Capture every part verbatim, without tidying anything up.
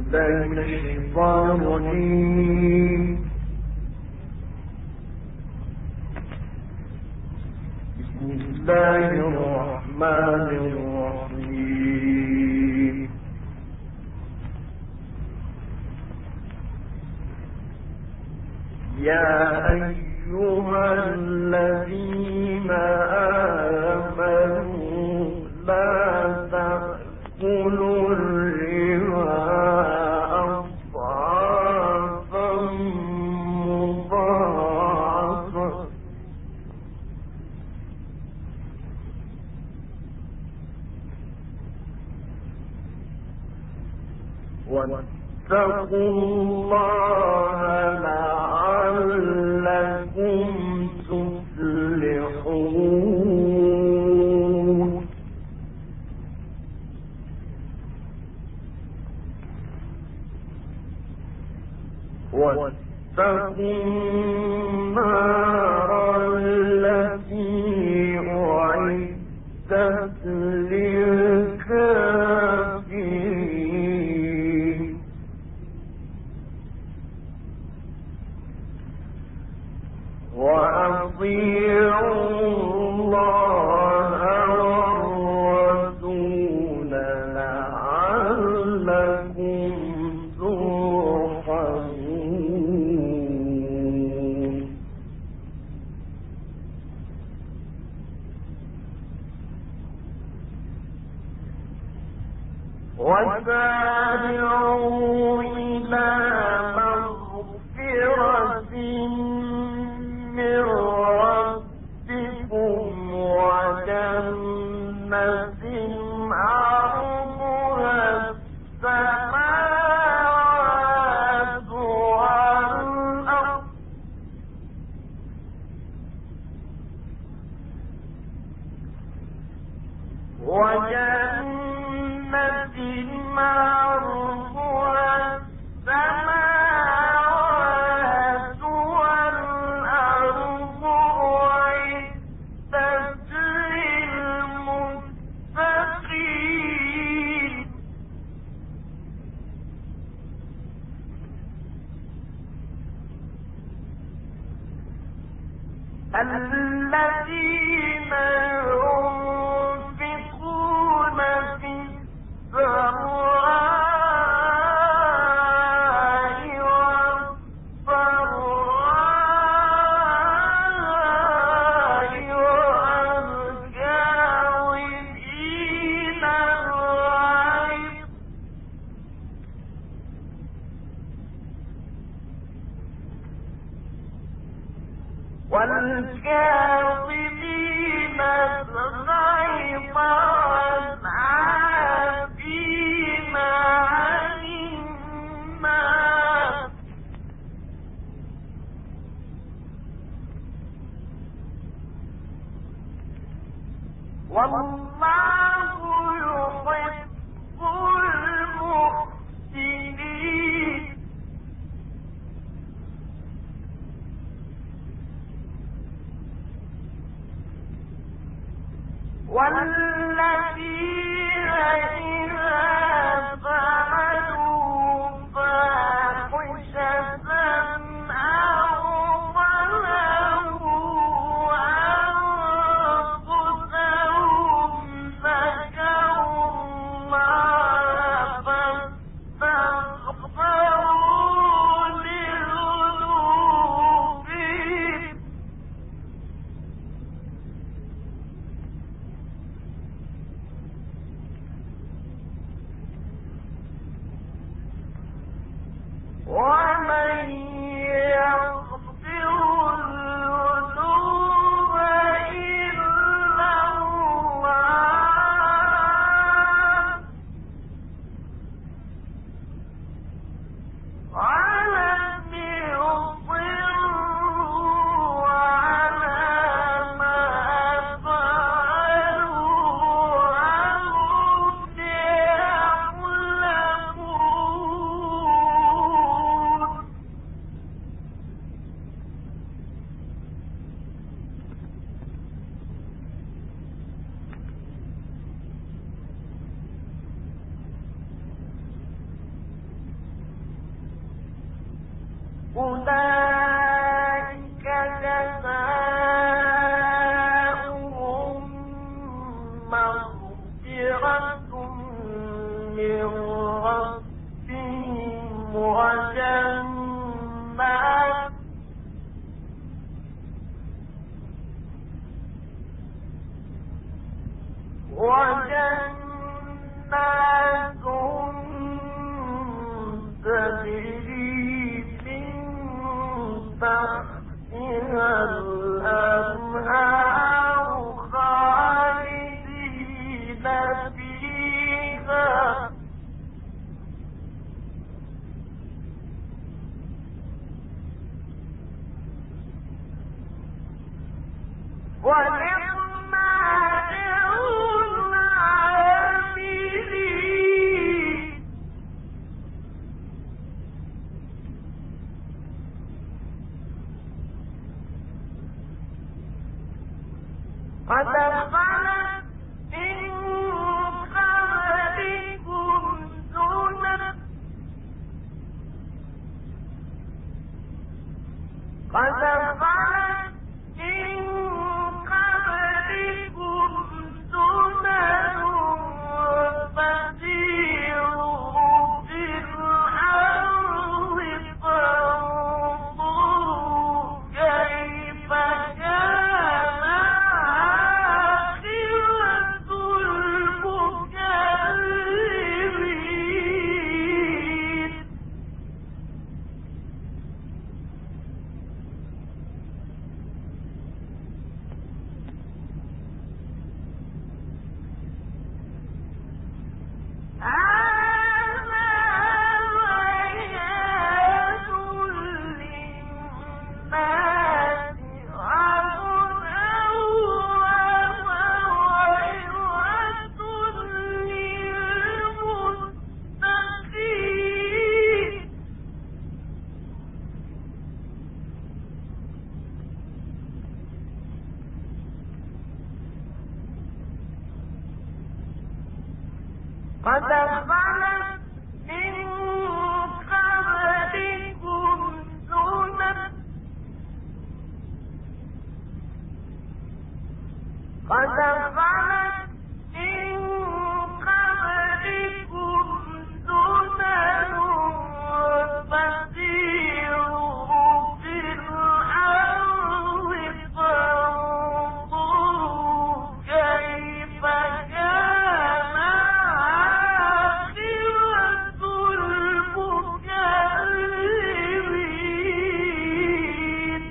واتقوا الله لعلكم تفلحون. واتقوا النار التي أعدت للكافرين. وأطيعوا الله والرسول لعلكم ترحمون. وسارعوا إلى مغفرة من ربكم وجنة عرضها السماوات والأرض وجنة عرضها السماوات والأرض أعدت للمتقين. الذين ينفقون في السراء والضراء والكاظمين الغيظ والكاظمين الغيظ والعافين عن الناس والله يحب المحسنين. والذين إذا فعلوا فاحشة أو ظلموا أنفسهم ذكروا الله فاستغفروا لذنوبهم ومن يغفر الذنوب إلا الله ولم يصروا على ما فعلوا وهم يعلمون. أولئك جزاؤهم مغفرة من ربهم وجنات وجنات تجري من تحتها الأنهار خالدين فيها ونعم أجر العاملين قد خلت من قبلكم سنن قد خلت من قبلكم سنن فسيروا في الأرض فانظروا كيف كان عاقبة المكذبين قد خلت من قبلكم سنن قد خلت من قبلكم سنن فسيروا في الأرض فانظروا كيف كان عاقبة المكذبين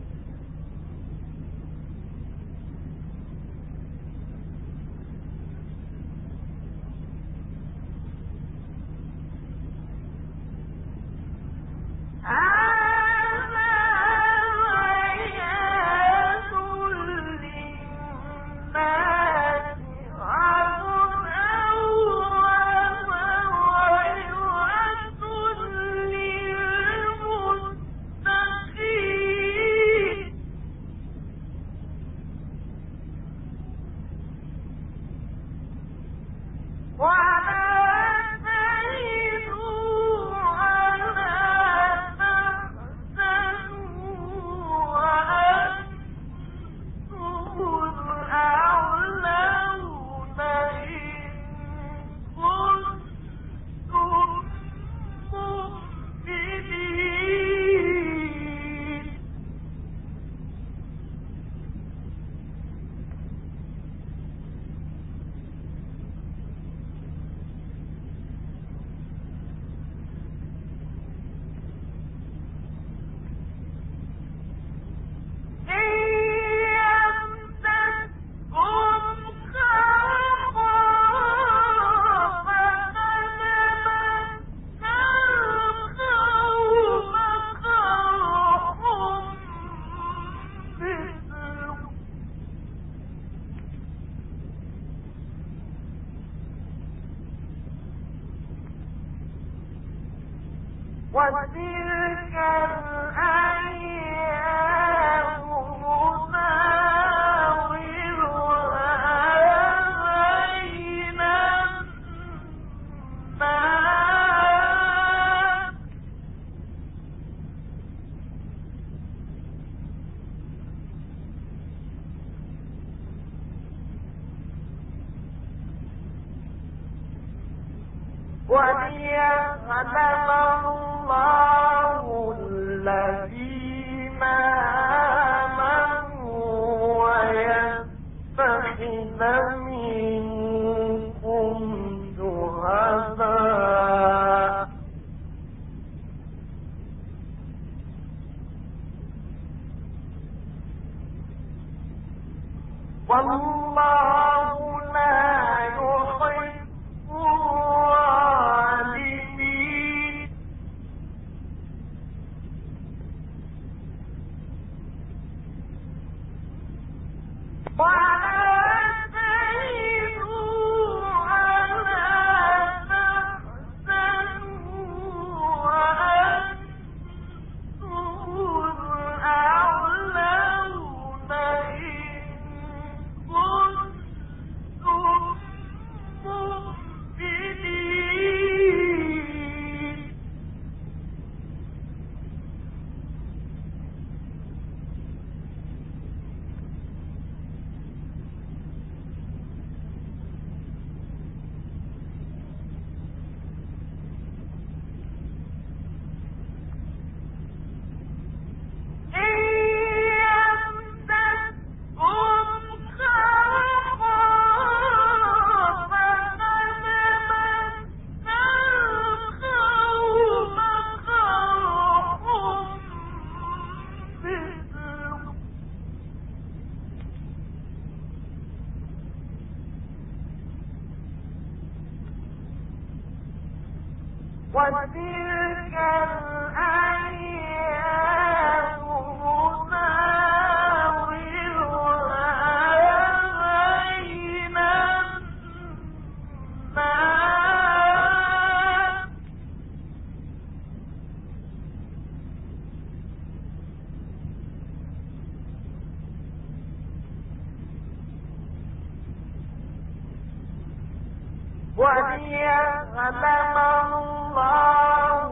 وتلك الأيام نداولها بين الناس. وتلك الأيام وليعلم الله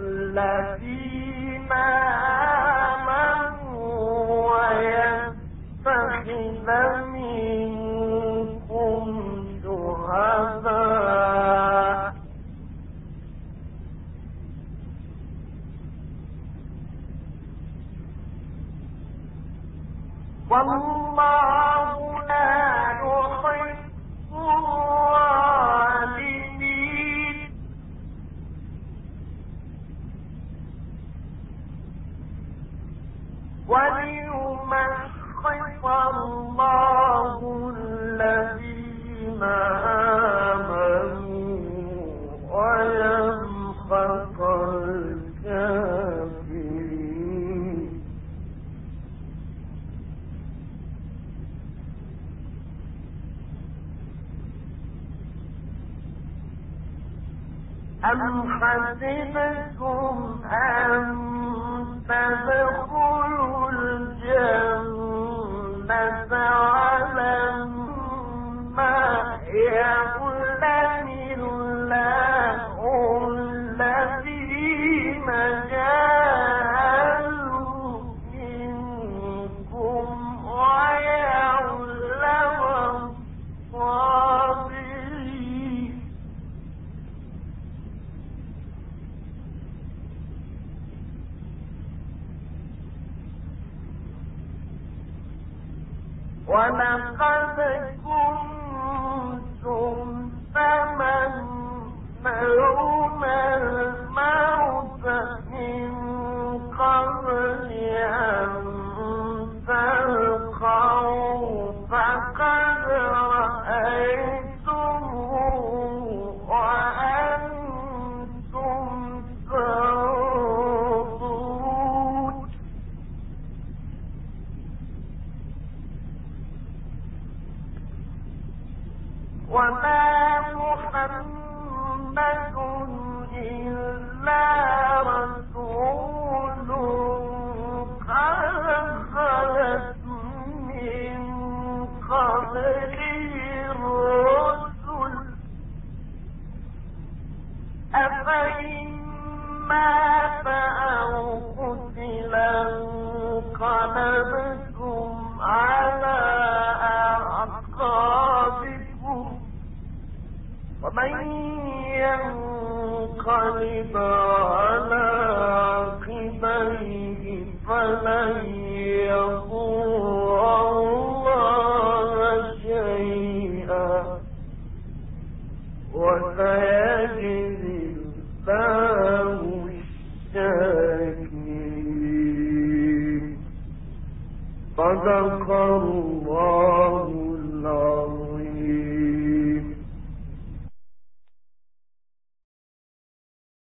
الذين آمنوا ويتخذ منكم شهداء والله لا يحب الظالمين وليمحص الله الذين آمنوا ويمحق الكافرين أم حسبتم أن تدخلوا الجنة ولما يعلم الله الذين جاهدوا منكم ويعلم الصابرين ولقد كنتم تمنون الموت من قبل أن تلقوه فقد رأيتموه وأنتم تنظرون وما محمد إلا رسول قد خلت من قبله الرسل أفإن مات أو قتل انقلبتم على أعقابكم ومن ينقلب ينقلب على عقبيه فلن يضر الله شيئا وسيجزي الله الشاكرين. صدق الله